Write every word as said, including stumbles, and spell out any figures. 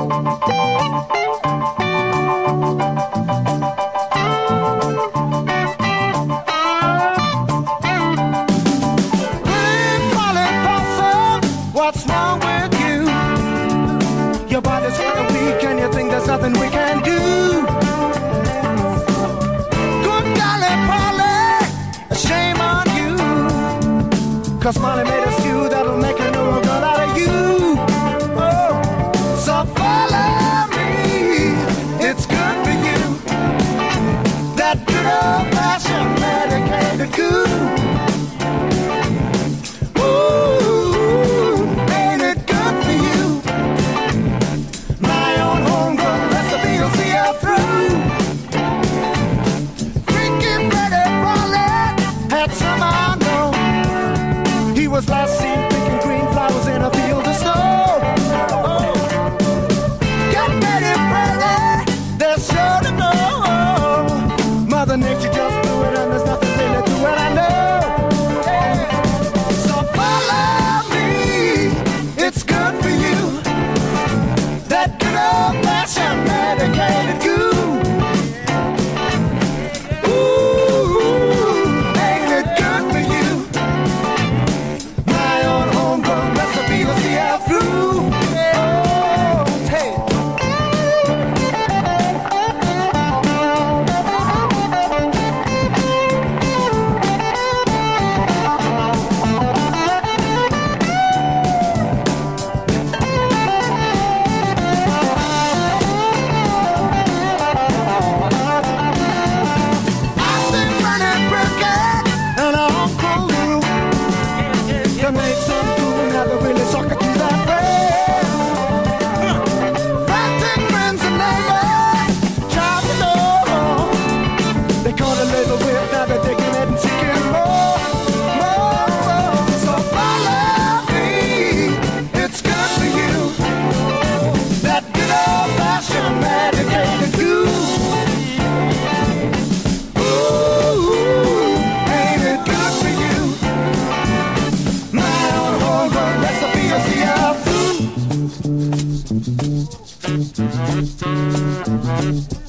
What's wrong with you? Your body's kinda weak and you think there's nothing we can do. Good golly, Polly, shame on you. Cause Molly made a stew that'll make a new girl out of you. Oh, so follow me, it's good for you. That good old-fashioned medicated goo. Was last seen picking green flowers in a field of snow. Oh. Get ready, Freddy, they're sure to know. Mother Nature just blew it and there's nothing really to it, I know. Yeah. So follow me, it's good for you. That good old-fashioned medicated goo. Thank you.